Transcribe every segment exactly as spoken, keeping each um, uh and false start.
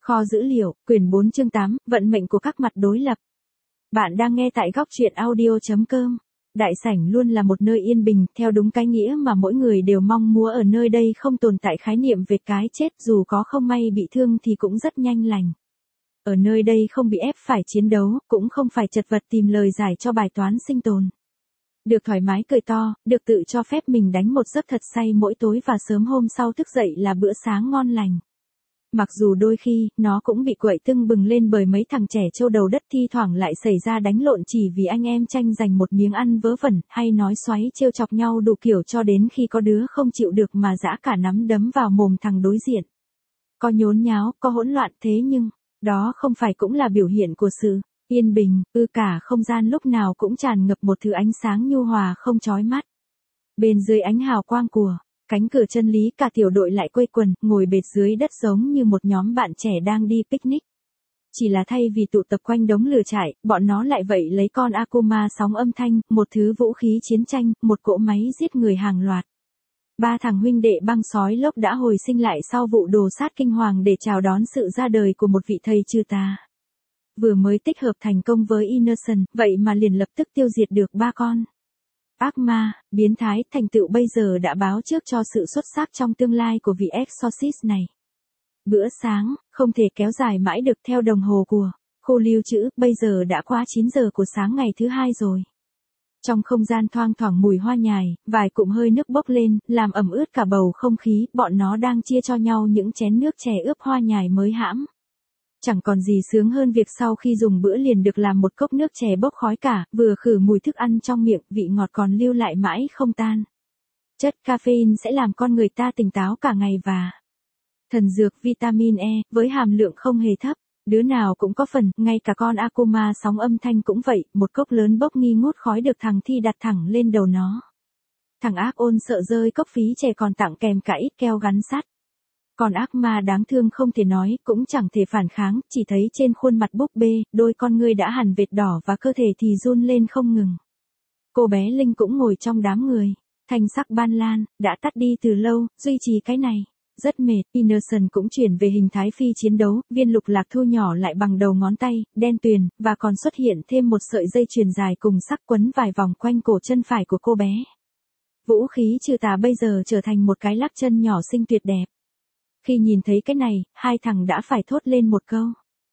Kho dữ liệu, quyển bốn chương tám, vận mệnh của các mặt đối lập. Bạn đang nghe tại góc truyện audio chấm com. Đại sảnh luôn là một nơi yên bình, theo đúng cái nghĩa mà mỗi người đều mong muốn. Ở nơi đây không tồn tại khái niệm về cái chết, dù có không may bị thương thì cũng rất nhanh lành. Ở nơi đây không bị ép phải chiến đấu, cũng không phải chật vật tìm lời giải cho bài toán sinh tồn. Được thoải mái cười to, được tự cho phép mình đánh một giấc thật say mỗi tối và sớm hôm sau thức dậy là bữa sáng ngon lành. Mặc dù đôi khi, nó cũng bị quậy tưng bừng lên bởi mấy thằng trẻ trâu đầu đất thi thoảng lại xảy ra đánh lộn chỉ vì anh em tranh giành một miếng ăn vớ vẩn, hay nói xoáy trêu chọc nhau đủ kiểu cho đến khi có đứa không chịu được mà giã cả nắm đấm vào mồm thằng đối diện. Có nhốn nháo, có hỗn loạn thế nhưng, đó không phải cũng là biểu hiện của sự yên bình, ư cả không gian lúc nào cũng tràn ngập một thứ ánh sáng nhu hòa không chói mắt. Bên dưới ánh hào quang của cánh cửa chân lý, cả tiểu đội lại quây quần, ngồi bệt dưới đất giống như một nhóm bạn trẻ đang đi picnic. Chỉ là thay vì tụ tập quanh đống lửa trại, bọn nó lại vậy lấy con Akuma sóng âm thanh, một thứ vũ khí chiến tranh, một cỗ máy giết người hàng loạt. Ba thằng huynh đệ băng sói lốc đã hồi sinh lại sau vụ đồ sát kinh hoàng để chào đón sự ra đời của một vị thầy trừ tà. Vừa mới tích hợp thành công với Innocent, vậy mà liền lập tức tiêu diệt được ba con ác ma, biến thái. Thành tựu bây giờ đã báo trước cho sự xuất sắc trong tương lai của vị Exorcist này. Bữa sáng, không thể kéo dài mãi được theo đồng hồ của khu lưu trữ, bây giờ đã qua chín giờ của sáng ngày thứ hai rồi. Trong không gian thoang thoảng mùi hoa nhài, vài cụm hơi nước bốc lên, làm ẩm ướt cả bầu không khí, bọn nó đang chia cho nhau những chén nước chè ướp hoa nhài mới hãm. Chẳng còn gì sướng hơn việc sau khi dùng bữa liền được làm một cốc nước chè bốc khói cả, vừa khử mùi thức ăn trong miệng, vị ngọt còn lưu lại mãi không tan. Chất caffeine sẽ làm con người ta tỉnh táo cả ngày và thần dược vitamin E, với hàm lượng không hề thấp, đứa nào cũng có phần, ngay cả con Akuma sóng âm thanh cũng vậy, một cốc lớn bốc nghi ngút khói được thằng Thi đặt thẳng lên đầu nó. Thằng ác ôn sợ rơi cốc phí chè còn tặng kèm cả ít keo gắn sắt. Còn ác ma đáng thương không thể nói, cũng chẳng thể phản kháng, chỉ thấy trên khuôn mặt búp bê, đôi con ngươi đã hằn vệt đỏ và cơ thể thì run lên không ngừng. Cô bé Linh cũng ngồi trong đám người, thanh sắc ban lan, đã tắt đi từ lâu, duy trì cái này. Rất mệt, Innocent cũng chuyển về hình thái phi chiến đấu, viên lục lạc thu nhỏ lại bằng đầu ngón tay, đen tuyền, và còn xuất hiện thêm một sợi dây chuyền dài cùng sắc quấn vài vòng quanh cổ chân phải của cô bé. Vũ khí trừ tà bây giờ trở thành một cái lắc chân nhỏ xinh tuyệt đẹp. Khi nhìn thấy cái này, hai thằng đã phải thốt lên một câu.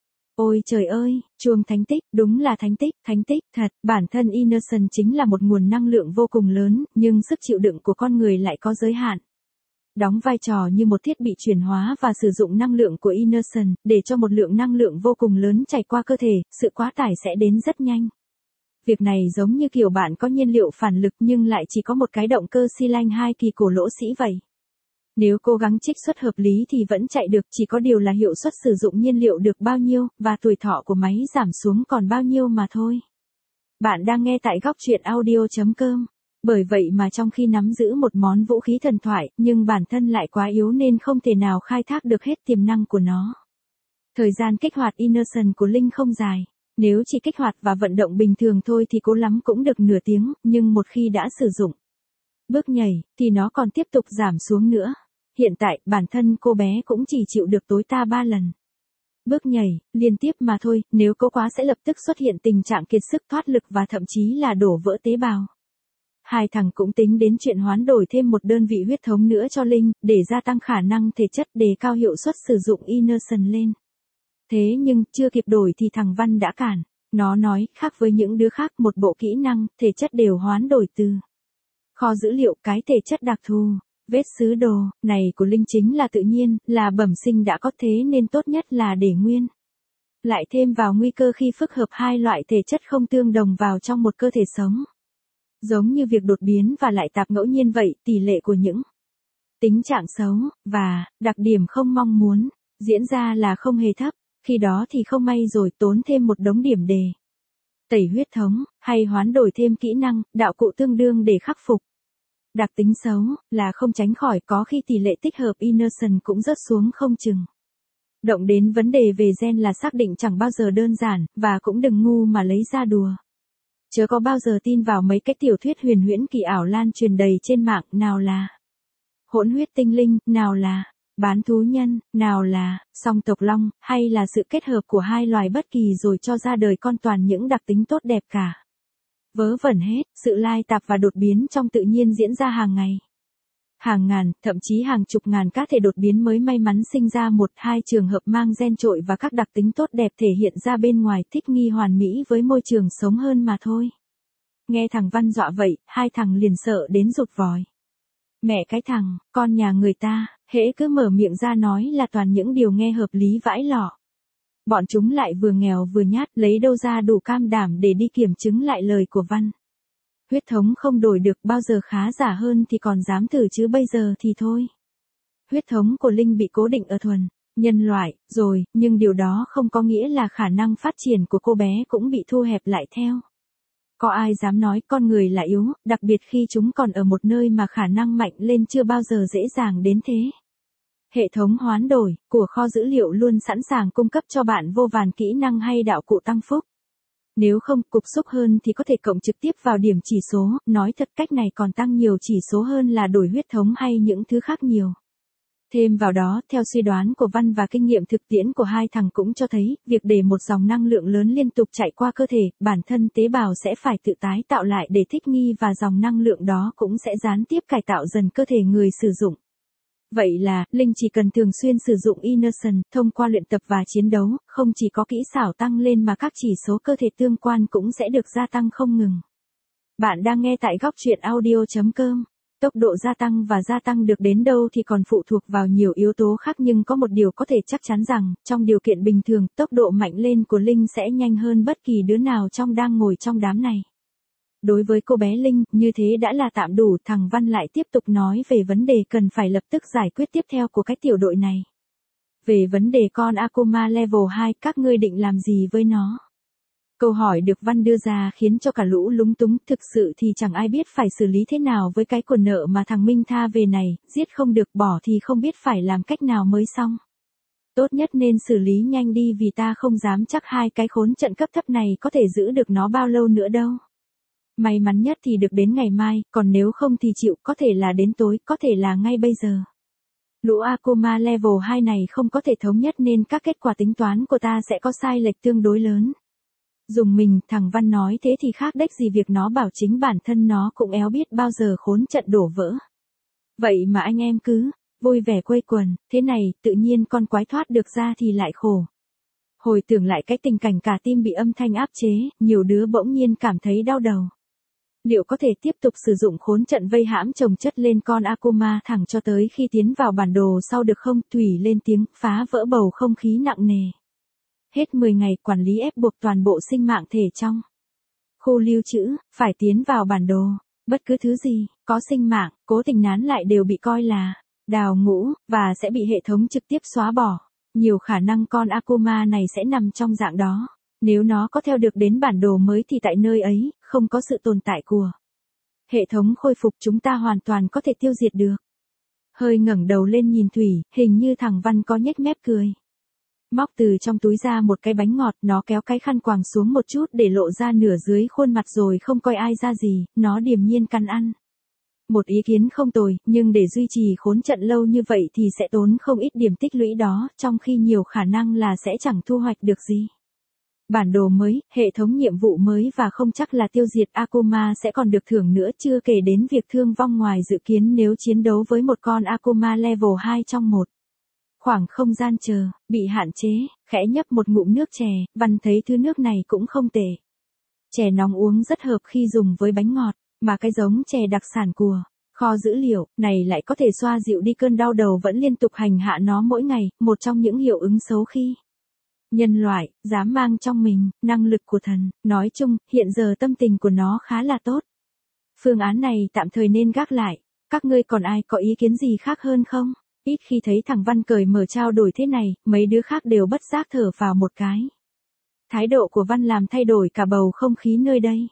Ôi trời ơi, chuông thánh tích, đúng là thánh tích, thánh tích, thật, bản thân Innocent chính là một nguồn năng lượng vô cùng lớn, nhưng sức chịu đựng của con người lại có giới hạn. Đóng vai trò như một thiết bị chuyển hóa và sử dụng năng lượng của Innocent, để cho một lượng năng lượng vô cùng lớn chảy qua cơ thể, sự quá tải sẽ đến rất nhanh. Việc này giống như kiểu bạn có nhiên liệu phản lực nhưng lại chỉ có một cái động cơ xi lanh hai kỳ cổ lỗ sĩ vậy. Nếu cố gắng trích xuất hợp lý thì vẫn chạy được, chỉ có điều là hiệu suất sử dụng nhiên liệu được bao nhiêu, và tuổi thọ của máy giảm xuống còn bao nhiêu mà thôi. Bạn đang nghe tại góc truyện audio chấm com. Bởi vậy mà trong khi nắm giữ một món vũ khí thần thoại, nhưng bản thân lại quá yếu nên không thể nào khai thác được hết tiềm năng của nó. Thời gian kích hoạt Innocent của Linh không dài. Nếu chỉ kích hoạt và vận động bình thường thôi thì cố lắm cũng được nửa tiếng, nhưng một khi đã sử dụng bước nhảy, thì nó còn tiếp tục giảm xuống nữa. Hiện tại, bản thân cô bé cũng chỉ chịu được tối đa ba lần bước nhảy, liên tiếp mà thôi, nếu cố quá sẽ lập tức xuất hiện tình trạng kiệt sức thoát lực và thậm chí là đổ vỡ tế bào. Hai thằng cũng tính đến chuyện hoán đổi thêm một đơn vị huyết thống nữa cho Linh, để gia tăng khả năng thể chất, đề cao hiệu suất sử dụng Innocent lên. Thế nhưng, chưa kịp đổi thì thằng Văn đã cản. Nó nói, khác với những đứa khác, một bộ kỹ năng, thể chất đều hoán đổi từ kho dữ liệu, cái thể chất đặc thù, vết sứ đồ, này của Linh chính là tự nhiên, là bẩm sinh đã có, thế nên tốt nhất là để nguyên. Lại thêm vào nguy cơ khi phức hợp hai loại thể chất không tương đồng vào trong một cơ thể sống. Giống như việc đột biến và lại tạp ngẫu nhiên vậy, tỷ lệ của những tính trạng xấu, và đặc điểm không mong muốn, diễn ra là không hề thấp, khi đó thì không may rồi, tốn thêm một đống điểm đề tẩy huyết thống, hay hoán đổi thêm kỹ năng, đạo cụ tương đương để khắc phục. Đặc tính xấu, là không tránh khỏi, có khi tỷ lệ tích hợp Innocent cũng rớt xuống không chừng. Động đến vấn đề về gen là xác định chẳng bao giờ đơn giản, và cũng đừng ngu mà lấy ra đùa. Chớ có bao giờ tin vào mấy cái tiểu thuyết huyền huyễn kỳ ảo lan truyền đầy trên mạng, nào là hỗn huyết tinh linh, nào là Bán thú nhân, nào là song tộc long, hay là sự kết hợp của hai loài bất kỳ rồi cho ra đời con toàn những đặc tính tốt đẹp cả. Vớ vẩn hết, sự lai tạp và đột biến trong tự nhiên diễn ra hàng ngày. Hàng ngàn, thậm chí hàng chục ngàn cá thể đột biến mới may mắn sinh ra một hai trường hợp mang gen trội và các đặc tính tốt đẹp thể hiện ra bên ngoài thích nghi hoàn mỹ với môi trường sống hơn mà thôi. Nghe thằng Văn dọa vậy, hai thằng liền sợ đến rụt vòi. Mẹ cái thằng, con nhà người ta, hễ cứ mở miệng ra nói là toàn những điều nghe hợp lý vãi lọ. Bọn chúng lại vừa nghèo vừa nhát, lấy đâu ra đủ cam đảm để đi kiểm chứng lại lời của Văn. Huyết thống không đổi được, bao giờ khá giả hơn thì còn dám thử chứ bây giờ thì thôi. Huyết thống của Linh bị cố định ở thuần nhân loại rồi, nhưng điều đó không có nghĩa là khả năng phát triển của cô bé cũng bị thu hẹp lại theo. Có ai dám nói con người là yếu, đặc biệt khi chúng còn ở một nơi mà khả năng mạnh lên chưa bao giờ dễ dàng đến thế. Hệ thống hoán đổi của kho dữ liệu luôn sẵn sàng cung cấp cho bạn vô vàn kỹ năng hay đạo cụ tăng phúc. Nếu không, cục xúc hơn thì có thể cộng trực tiếp vào điểm chỉ số, nói thật cách này còn tăng nhiều chỉ số hơn là đổi huyết thống hay những thứ khác nhiều. Thêm vào đó, theo suy đoán của Văn và kinh nghiệm thực tiễn của hai thằng cũng cho thấy, việc để một dòng năng lượng lớn liên tục chạy qua cơ thể, bản thân tế bào sẽ phải tự tái tạo lại để thích nghi và dòng năng lượng đó cũng sẽ gián tiếp cải tạo dần cơ thể người sử dụng. Vậy là, Linh chỉ cần thường xuyên sử dụng Innocent, thông qua luyện tập và chiến đấu, không chỉ có kỹ xảo tăng lên mà các chỉ số cơ thể tương quan cũng sẽ được gia tăng không ngừng. Bạn đang nghe tại góc truyện audio chấm com. Tốc độ gia tăng và gia tăng được đến đâu thì còn phụ thuộc vào nhiều yếu tố khác, nhưng có một điều có thể chắc chắn rằng, trong điều kiện bình thường, tốc độ mạnh lên của Linh sẽ nhanh hơn bất kỳ đứa nào trong đang ngồi trong đám này. Đối với cô bé Linh, như thế đã là tạm đủ. Thằng Văn lại tiếp tục nói về vấn đề cần phải lập tức giải quyết tiếp theo của cái tiểu đội này. Về vấn đề con Akuma level hai, các ngươi định làm gì với nó? Câu hỏi được Văn đưa ra khiến cho cả lũ lúng túng, thực sự thì chẳng ai biết phải xử lý thế nào với cái quần nợ mà thằng Minh tha về này, giết không được bỏ thì không biết phải làm cách nào mới xong. Tốt nhất nên xử lý nhanh đi vì ta không dám chắc hai cái khốn trận cấp thấp này có thể giữ được nó bao lâu nữa đâu. May mắn nhất thì được đến ngày mai, còn nếu không thì chịu, có thể là đến tối, có thể là ngay bây giờ. Lũ Akuma level hai này không có thể thống nhất nên các kết quả tính toán của ta sẽ có sai lệch tương đối lớn. Dùng mình, thằng Văn nói thế thì khác đếch gì việc nó bảo chính bản thân nó cũng éo biết bao giờ khốn trận đổ vỡ. Vậy mà anh em cứ vui vẻ quây quần, thế này, tự nhiên con quái thoát được ra thì lại khổ. Hồi tưởng lại cái tình cảnh cả team bị âm thanh áp chế, nhiều đứa bỗng nhiên cảm thấy đau đầu. Liệu có thể tiếp tục sử dụng khốn trận vây hãm chồng chất lên con Akuma thẳng cho tới khi tiến vào bản đồ sau được không? Thủy lên tiếng, phá vỡ bầu không khí nặng nề. Hết mười ngày, quản lý ép buộc toàn bộ sinh mạng thể trong khu lưu trữ, phải tiến vào bản đồ. Bất cứ thứ gì, có sinh mạng, cố tình nán lại đều bị coi là đào ngũ, và sẽ bị hệ thống trực tiếp xóa bỏ. Nhiều khả năng con Akuma này sẽ nằm trong dạng đó. Nếu nó có theo được đến bản đồ mới thì tại nơi ấy, không có sự tồn tại của hệ thống khôi phục, chúng ta hoàn toàn có thể tiêu diệt được. Hơi ngẩng đầu lên nhìn Thủy, hình như thằng Văn có nhếch mép cười. Móc từ trong túi ra một cái bánh ngọt, nó kéo cái khăn quàng xuống một chút để lộ ra nửa dưới khuôn mặt rồi không coi ai ra gì, nó điềm nhiên căn ăn. Một ý kiến không tồi, nhưng để duy trì khốn trận lâu như vậy thì sẽ tốn không ít điểm tích lũy đó, trong khi nhiều khả năng là sẽ chẳng thu hoạch được gì. Bản đồ mới, hệ thống nhiệm vụ mới và không chắc là tiêu diệt Akuma sẽ còn được thưởng nữa, chưa kể đến việc thương vong ngoài dự kiến nếu chiến đấu với một con Akuma level hai trong một khoảng không gian chờ, bị hạn chế, khẽ nhấp một ngụm nước chè, Văn thấy thứ nước này cũng không tệ. Chè nóng uống rất hợp khi dùng với bánh ngọt, mà cái giống chè đặc sản của kho dữ liệu này lại có thể xoa dịu đi cơn đau đầu vẫn liên tục hành hạ nó mỗi ngày, một trong những hiệu ứng xấu khi nhân loại dám mang trong mình năng lực của thần. Nói chung, hiện giờ tâm tình của nó khá là tốt. Phương án này tạm thời nên gác lại. Các ngươi còn ai có ý kiến gì khác hơn không? Ít khi thấy thằng Văn cởi mở trao đổi thế này, mấy đứa khác đều bất giác thở vào một cái. Thái độ của Văn làm thay đổi cả bầu không khí nơi đây.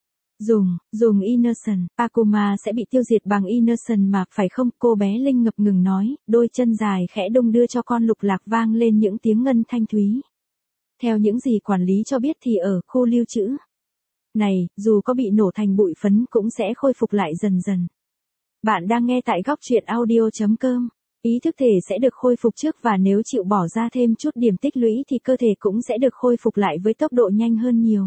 Dùng, dùng Innocent, Akuma sẽ bị tiêu diệt bằng Innocent mà, phải không? Cô bé Linh ngập ngừng nói, đôi chân dài khẽ đung đưa cho con lục lạc vang lên những tiếng ngân thanh thúy. Theo những gì quản lý cho biết thì ở khu lưu trữ này, dù có bị nổ thành bụi phấn cũng sẽ khôi phục lại dần dần. Bạn đang nghe tại góc truyện audio chấm com. Ý thức thể sẽ được khôi phục trước và nếu chịu bỏ ra thêm chút điểm tích lũy thì cơ thể cũng sẽ được khôi phục lại với tốc độ nhanh hơn nhiều.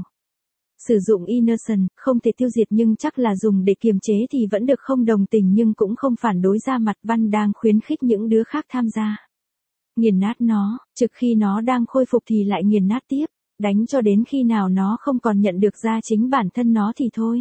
Sử dụng Innocent, không thể tiêu diệt nhưng chắc là dùng để kiềm chế thì vẫn được, không đồng tình nhưng cũng không phản đối, ra mặt Văn đang khuyến khích những đứa khác tham gia. Nghiền nát nó, trực khi nó đang khôi phục thì lại nghiền nát tiếp, đánh cho đến khi nào nó không còn nhận được ra chính bản thân nó thì thôi.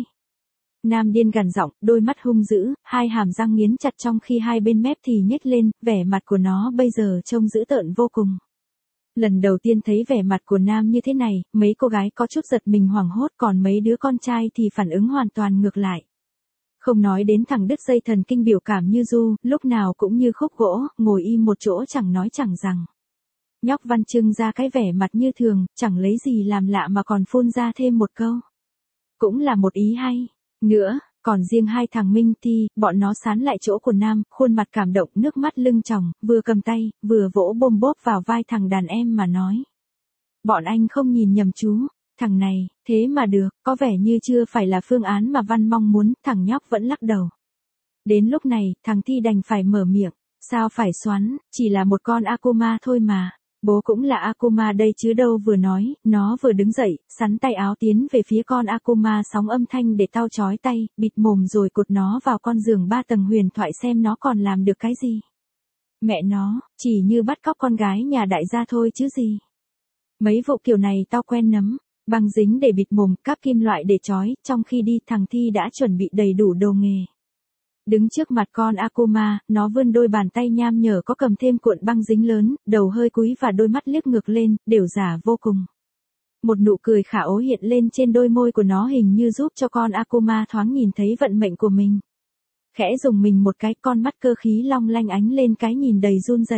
Nam điên gằn giọng, đôi mắt hung dữ, hai hàm răng nghiến chặt trong khi hai bên mép thì nhếch lên, vẻ mặt của nó bây giờ trông dữ tợn vô cùng. Lần đầu tiên thấy vẻ mặt của Nam như thế này, mấy cô gái có chút giật mình hoảng hốt, còn mấy đứa con trai thì phản ứng hoàn toàn ngược lại. Không nói đến thằng đứt dây thần kinh biểu cảm như Du, lúc nào cũng như khúc gỗ, ngồi im một chỗ chẳng nói chẳng rằng. Nhóc Văn trưng ra cái vẻ mặt như thường, chẳng lấy gì làm lạ mà còn phun ra thêm một câu. Cũng là một ý hay. Nữa, còn riêng hai thằng Minh Ti, bọn nó sán lại chỗ của Nam, khuôn mặt cảm động, nước mắt lưng tròng, vừa cầm tay, vừa vỗ bôm bốp vào vai thằng đàn em mà nói. Bọn anh không nhìn nhầm chú, thằng này, thế mà được, có vẻ như chưa phải là phương án mà Văn mong muốn, thằng nhóc vẫn lắc đầu. Đến lúc này, thằng Ti đành phải mở miệng, sao phải xoắn, chỉ là một con Akuma thôi mà. Bố cũng là Akuma đây chứ đâu, vừa nói, nó vừa đứng dậy, sắn tay áo tiến về phía con Akuma sóng âm thanh để tao chói tay, bịt mồm rồi cột nó vào con giường ba tầng huyền thoại xem nó còn làm được cái gì. Mẹ nó, chỉ như bắt cóc con gái nhà đại gia thôi chứ gì. Mấy vụ kiểu này tao quen nấm, băng dính để bịt mồm, cáp kim loại để chói, trong khi đi thằng Thi đã chuẩn bị đầy đủ đồ nghề. Đứng trước mặt con Akuma, nó vươn đôi bàn tay nham nhở có cầm thêm cuộn băng dính lớn, đầu hơi cúi và đôi mắt liếc ngược lên, đều giả vô cùng. Một nụ cười khả ố hiện lên trên đôi môi của nó hình như giúp cho con Akuma thoáng nhìn thấy vận mệnh của mình. Khẽ dùng mình một cái, con mắt cơ khí long lanh ánh lên cái nhìn đầy run rẩy.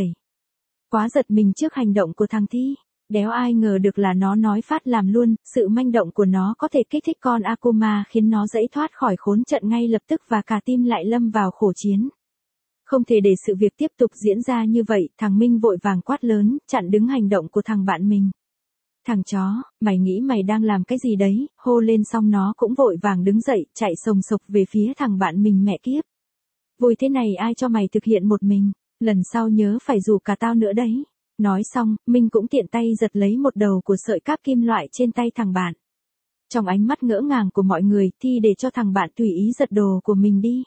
Quá giật mình trước hành động của thằng Thi. Đéo ai ngờ được là nó nói phát làm luôn, sự manh động của nó có thể kích thích con Akuma khiến nó dãy thoát khỏi khốn trận ngay lập tức và cả tim lại lâm vào khổ chiến. Không thể để sự việc tiếp tục diễn ra như vậy, thằng Minh vội vàng quát lớn, chặn đứng hành động của thằng bạn mình. Thằng chó, mày nghĩ mày đang làm cái gì đấy, hô lên xong nó cũng vội vàng đứng dậy, chạy sồng sộc về phía thằng bạn mình, mẹ kiếp. Vui thế này ai cho mày thực hiện một mình, lần sau nhớ phải rủ cả tao nữa đấy. Nói xong, Minh cũng tiện tay giật lấy một đầu của sợi cáp kim loại trên tay thằng bạn. Trong ánh mắt ngỡ ngàng của mọi người, Thi để cho thằng bạn tùy ý giật đồ của mình đi.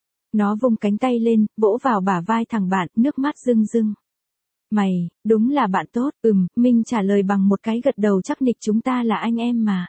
Nó vung cánh tay lên, vỗ vào bả vai thằng bạn, nước mắt rưng rưng. Mày, đúng là bạn tốt, ừm, Minh trả lời bằng một cái gật đầu chắc nịch, chúng ta là anh em mà.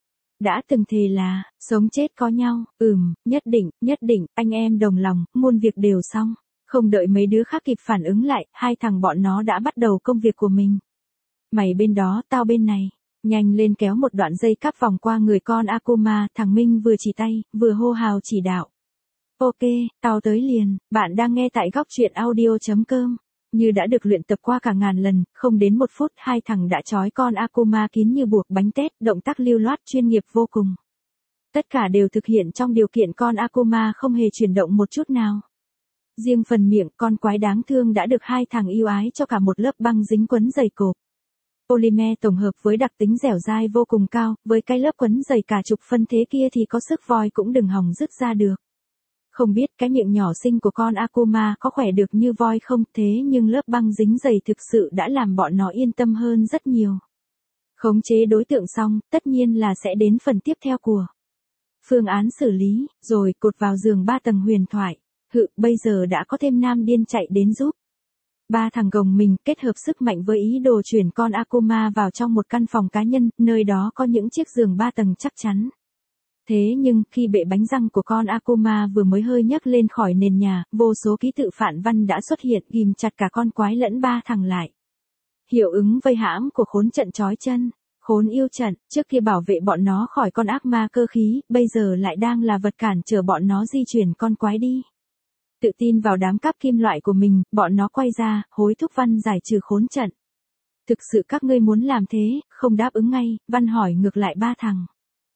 Đã từng thề là, sống chết có nhau, ừm, nhất định, nhất định, anh em đồng lòng, muôn việc đều xong. Không đợi mấy đứa khác kịp phản ứng lại, hai thằng bọn nó đã bắt đầu công việc của mình. Mày bên đó, tao bên này. Nhanh lên kéo một đoạn dây cáp vòng qua người con Akuma, thằng Minh vừa chỉ tay, vừa hô hào chỉ đạo. Ok, tao tới liền, bạn đang nghe tại góc truyện audio chấm com. Như đã được luyện tập qua cả ngàn lần, không đến một phút hai thằng đã trói con Akuma kín như buộc bánh tét, động tác lưu loát chuyên nghiệp vô cùng. Tất cả đều thực hiện trong điều kiện con Akuma không hề chuyển động một chút nào. Riêng phần miệng, con quái đáng thương đã được hai thằng yêu ái cho cả một lớp băng dính quấn dày cộp. Polymer tổng hợp với đặc tính dẻo dai vô cùng cao, với cái lớp quấn dày cả chục phân thế kia thì có sức voi cũng đừng hòng dứt ra được. Không biết cái miệng nhỏ xinh của con Akuma có khỏe được như voi không, thế nhưng lớp băng dính dày thực sự đã làm bọn nó yên tâm hơn rất nhiều. Khống chế đối tượng xong, tất nhiên là sẽ đến phần tiếp theo của phương án xử lý, rồi cột vào giường ba tầng huyền thoại. Hự, bây giờ đã có thêm Nam điên chạy đến giúp. Ba thằng gồng mình kết hợp sức mạnh với ý đồ chuyển con Akuma vào trong một căn phòng cá nhân, nơi đó có những chiếc giường ba tầng chắc chắn. Thế nhưng, khi bệ bánh răng của con Akuma vừa mới hơi nhấc lên khỏi nền nhà, vô số ký tự phản văn đã xuất hiện ghim chặt cả con quái lẫn ba thằng lại. Hiệu ứng vây hãm của khốn trận trói chân. Khốn yêu trận, trước kia bảo vệ bọn nó khỏi con ác ma cơ khí, bây giờ lại đang là vật cản trở bọn nó di chuyển con quái đi. Tự tin vào đám cáp kim loại của mình, bọn nó quay ra, hối thúc Văn giải trừ khốn trận. Thực sự các ngươi muốn làm thế, không đáp ứng ngay, Văn hỏi ngược lại ba thằng.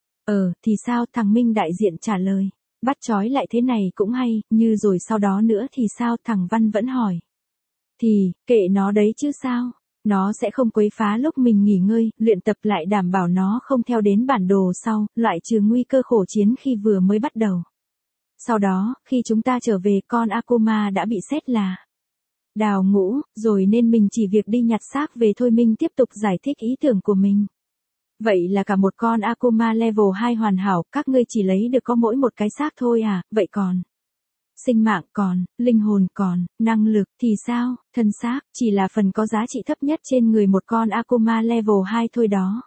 Ờ, thì sao, thằng Minh đại diện trả lời. Bắt trói lại thế này cũng hay, như rồi sau đó nữa thì sao, thằng Văn vẫn hỏi. Thì, kệ nó đấy chứ sao. Nó sẽ không quấy phá lúc mình nghỉ ngơi, luyện tập lại đảm bảo nó không theo đến bản đồ sau, loại trừ nguy cơ khổ chiến khi vừa mới bắt đầu. Sau đó, khi chúng ta trở về con Akuma đã bị xét là Đào ngũ, rồi nên mình chỉ việc đi nhặt xác về thôi. Minh tiếp tục giải thích ý tưởng của mình. Vậy là cả một con Akuma level hai hoàn hảo, các ngươi chỉ lấy được có mỗi một cái xác thôi à, vậy còn sinh mạng còn, linh hồn còn, năng lực thì sao, thân xác, chỉ là phần có giá trị thấp nhất trên người một con Akuma level hai thôi đó.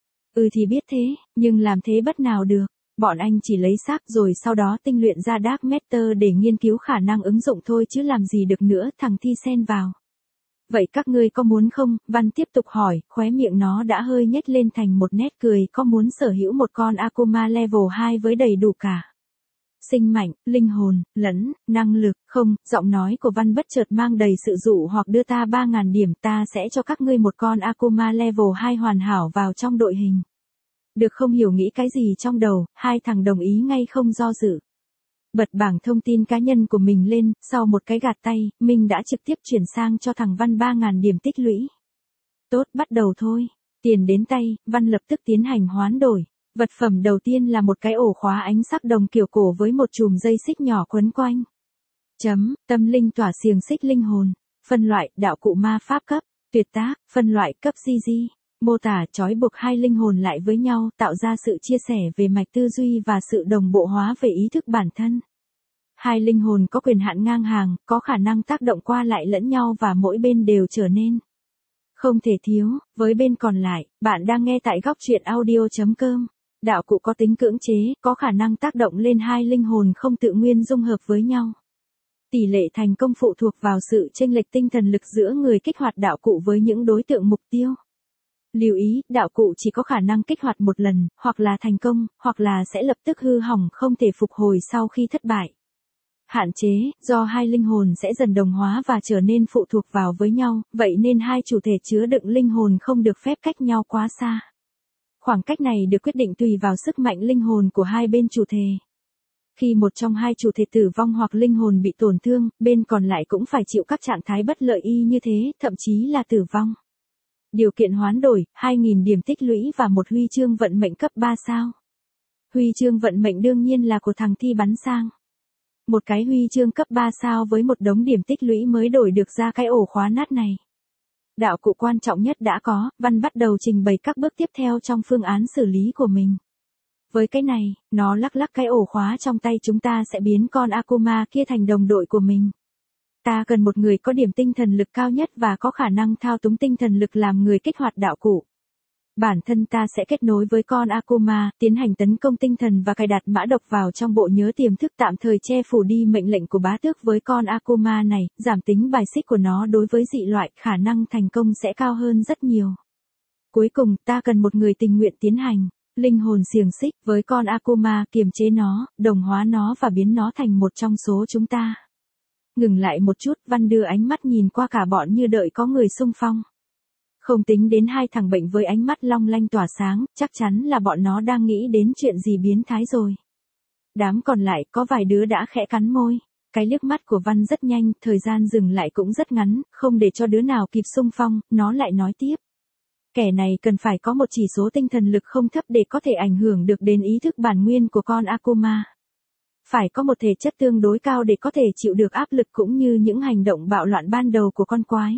Ừ thì biết thế, nhưng làm thế bất nào được. Bọn anh chỉ lấy xác rồi sau đó tinh luyện ra Dark Matter để nghiên cứu khả năng ứng dụng thôi chứ làm gì được nữa. Thằng Thi xen vào. Vậy các ngươi có muốn không? Văn tiếp tục hỏi, khóe miệng nó đã hơi nhếch lên thành một nét cười. Có muốn sở hữu một con Akuma level hai với đầy đủ cả sinh mệnh, linh hồn, lẫn năng lực? Không, giọng nói của Văn bất chợt mang đầy sự dụ hoặc. Đưa ta ba ngàn điểm, ta sẽ cho các ngươi một con Akuma level hai hoàn hảo vào trong đội hình. Được không? Hiểu nghĩ cái gì trong đầu, hai thằng đồng ý ngay không do dự. Bật bảng thông tin cá nhân của mình lên, sau một cái gạt tay, Minh đã trực tiếp chuyển sang cho thằng Văn ba ngàn điểm tích lũy. Tốt, bắt đầu thôi. Tiền đến tay, Văn lập tức tiến hành hoán đổi. Vật phẩm đầu tiên là một cái ổ khóa ánh sắc đồng kiểu cổ với một chùm dây xích nhỏ quấn quanh. Chấm, tâm linh tỏa xiềng xích linh hồn. Phân loại, đạo cụ ma pháp cấp. Tuyệt tác, phân loại cấp giê giê. Mô tả trói buộc hai linh hồn lại với nhau, tạo ra sự chia sẻ về mạch tư duy và sự đồng bộ hóa về ý thức bản thân. Hai linh hồn có quyền hạn ngang hàng, có khả năng tác động qua lại lẫn nhau và mỗi bên đều trở nên không thể thiếu với bên còn lại. Bạn đang nghe tại góc truyện audio chấm com. Đạo cụ có tính cưỡng chế, có khả năng tác động lên hai linh hồn không tự nguyên dung hợp với nhau. Tỷ lệ thành công phụ thuộc vào sự chênh lệch tinh thần lực giữa người kích hoạt đạo cụ với những đối tượng mục tiêu. Lưu ý, đạo cụ chỉ có khả năng kích hoạt một lần, hoặc là thành công, hoặc là sẽ lập tức hư hỏng không thể phục hồi sau khi thất bại. Hạn chế, do hai linh hồn sẽ dần đồng hóa và trở nên phụ thuộc vào với nhau, vậy nên hai chủ thể chứa đựng linh hồn không được phép cách nhau quá xa. Khoảng cách này được quyết định tùy vào sức mạnh linh hồn của hai bên chủ thể. Khi một trong hai chủ thể tử vong hoặc linh hồn bị tổn thương, bên còn lại cũng phải chịu các trạng thái bất lợi y như thế, thậm chí là tử vong. Điều kiện hoán đổi, hai nghìn điểm tích lũy và một huy chương vận mệnh cấp ba sao. Huy chương vận mệnh đương nhiên là của thằng Thi bắn sang. Một cái huy chương cấp ba sao với một đống điểm tích lũy mới đổi được ra cái ổ khóa nát này. Đạo cụ quan trọng nhất đã có, Văn bắt đầu trình bày các bước tiếp theo trong phương án xử lý của mình. Với cái này, nó lắc lắc cái ổ khóa trong tay, chúng ta sẽ biến con Akuma kia thành đồng đội của mình. Ta cần một người có điểm tinh thần lực cao nhất và có khả năng thao túng tinh thần lực làm người kích hoạt đạo cụ. Bản thân ta sẽ kết nối với con Akuma, tiến hành tấn công tinh thần và cài đặt mã độc vào trong bộ nhớ tiềm thức, tạm thời che phủ đi mệnh lệnh của bá tước với con Akuma này, giảm tính bài xích của nó đối với dị loại, khả năng thành công sẽ cao hơn rất nhiều. Cuối cùng, ta cần một người tình nguyện tiến hành linh hồn xiềng xích với con Akuma, kiềm chế nó, đồng hóa nó và biến nó thành một trong số chúng ta. Ngừng lại một chút, Văn đưa ánh mắt nhìn qua cả bọn như đợi có người xung phong. Không tính đến hai thằng bệnh với ánh mắt long lanh tỏa sáng, chắc chắn là bọn nó đang nghĩ đến chuyện gì biến thái rồi. Đám còn lại có vài đứa đã khẽ cắn môi. Cái liếc mắt của Văn rất nhanh, thời gian dừng lại cũng rất ngắn, không để cho đứa nào kịp xung phong, nó lại nói tiếp. Kẻ này cần phải có một chỉ số tinh thần lực không thấp để có thể ảnh hưởng được đến ý thức bản nguyên của con Akuma. Phải có một thể chất tương đối cao để có thể chịu được áp lực cũng như những hành động bạo loạn ban đầu của con quái.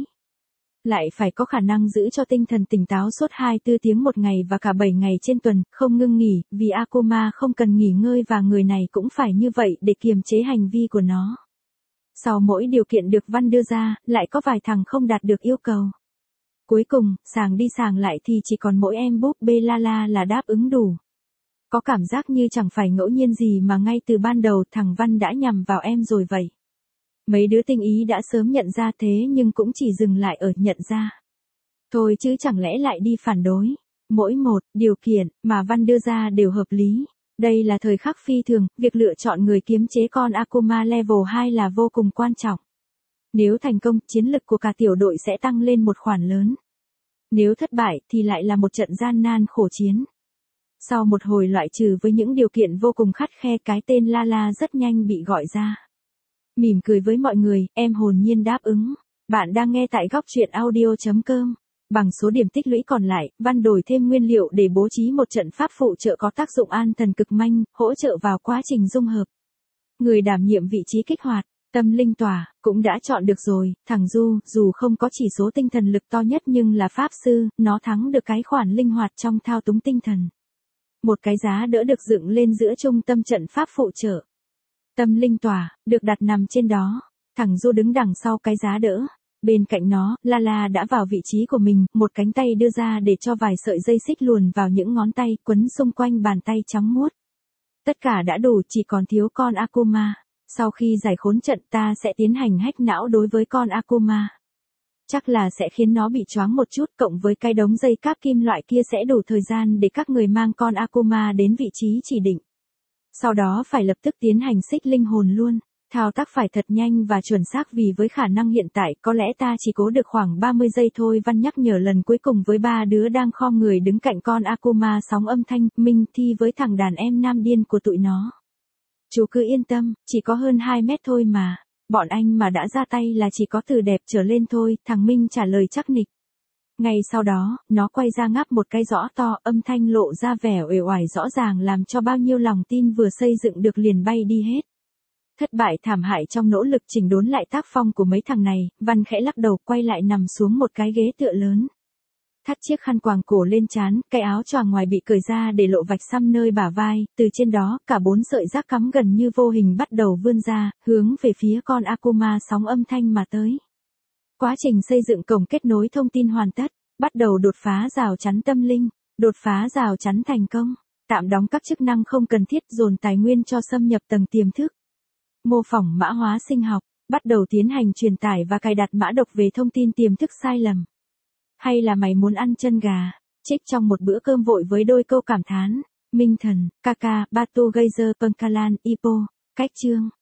Lại phải có khả năng giữ cho tinh thần tỉnh táo suốt hai mươi tư tiếng một ngày và cả bảy ngày trên tuần, không ngưng nghỉ, vì Akuma không cần nghỉ ngơi và người này cũng phải như vậy để kiềm chế hành vi của nó. Sau mỗi điều kiện được Văn đưa ra, lại có vài thằng không đạt được yêu cầu. Cuối cùng, sàng đi sàng lại thì chỉ còn mỗi em búp bê Lala là đáp ứng đủ. Có cảm giác như chẳng phải ngẫu nhiên gì mà ngay từ ban đầu thằng Văn đã nhằm vào em rồi vậy. Mấy đứa tinh ý đã sớm nhận ra thế nhưng cũng chỉ dừng lại ở nhận ra. Thôi chứ chẳng lẽ lại đi phản đối. Mỗi một điều kiện mà Văn đưa ra đều hợp lý. Đây là thời khắc phi thường, việc lựa chọn người kiềm chế con Akuma level hai là vô cùng quan trọng. Nếu thành công, chiến lực của cả tiểu đội sẽ tăng lên một khoản lớn. Nếu thất bại thì lại là một trận gian nan khổ chiến. Sau một hồi loại trừ với những điều kiện vô cùng khắt khe, cái tên Lala rất nhanh bị gọi ra. Mỉm cười với mọi người, em hồn nhiên đáp ứng. Bạn đang nghe tại góc truyện audio chấm com. Bằng số điểm tích lũy còn lại, Văn đổi thêm nguyên liệu để bố trí một trận pháp phụ trợ có tác dụng an thần cực manh, hỗ trợ vào quá trình dung hợp. Người đảm nhiệm vị trí kích hoạt, Tâm linh tỏa, cũng đã chọn được rồi, thằng Du, dù không có chỉ số tinh thần lực to nhất nhưng là pháp sư, nó thắng được cái khoản linh hoạt trong thao túng tinh thần. Một cái giá đỡ được dựng lên giữa trung tâm trận pháp phụ trợ. Tâm linh tỏa, được đặt nằm trên đó. Thằng Du đứng đằng sau cái giá đỡ. Bên cạnh nó, Lala đã vào vị trí của mình, một cánh tay đưa ra để cho vài sợi dây xích luồn vào những ngón tay, quấn xung quanh bàn tay trắng muốt. Tất cả đã đủ, chỉ còn thiếu con Akuma. Sau khi giải khốn trận ta sẽ tiến hành hack não đối với con Akuma. Chắc là sẽ khiến nó bị choáng một chút, cộng với cái đống dây cáp kim loại kia sẽ đủ thời gian để các người mang con Akuma đến vị trí chỉ định. Sau đó phải lập tức tiến hành xích linh hồn luôn. Thao tác phải thật nhanh và chuẩn xác vì với khả năng hiện tại có lẽ ta chỉ cố được khoảng ba mươi giây thôi. Văn nhắc nhở lần cuối cùng với ba đứa đang khom người đứng cạnh con Akuma sóng âm thanh, Minh Thi với thằng đàn em nam điên của tụi nó. Chú cứ yên tâm, chỉ có hơn hai mét thôi mà. Bọn anh mà đã ra tay là chỉ có từ đẹp trở lên thôi, thằng Minh trả lời chắc nịch. Ngay sau đó, nó quay ra ngáp một cái rõ to, âm thanh lộ ra vẻ uể oải rõ ràng làm cho bao nhiêu lòng tin vừa xây dựng được liền bay đi hết. Thất bại thảm hại trong nỗ lực chỉnh đốn lại tác phong của mấy thằng này, Văn khẽ lắc đầu quay lại nằm xuống một cái ghế tựa lớn. Thắt chiếc khăn quàng cổ lên trán, cái áo choàng ngoài bị cởi ra để lộ vạch xăm nơi bả vai, từ trên đó, cả bốn sợi rác cắm gần như vô hình bắt đầu vươn ra, hướng về phía con Akuma sóng âm thanh mà tới. Quá trình xây dựng cổng kết nối thông tin hoàn tất, bắt đầu đột phá rào chắn tâm linh, đột phá rào chắn thành công, tạm đóng các chức năng không cần thiết dồn tài nguyên cho xâm nhập tầng tiềm thức. Mô phỏng mã hóa sinh học, bắt đầu tiến hành truyền tải và cài đặt mã độc về thông tin tiềm thức sai lầm. Hay là mày muốn ăn chân gà, trích trong một bữa cơm vội với đôi câu cảm thán, Minh Thần, Kaka, Batu Geyser Punkalan, Ipo, cách chương.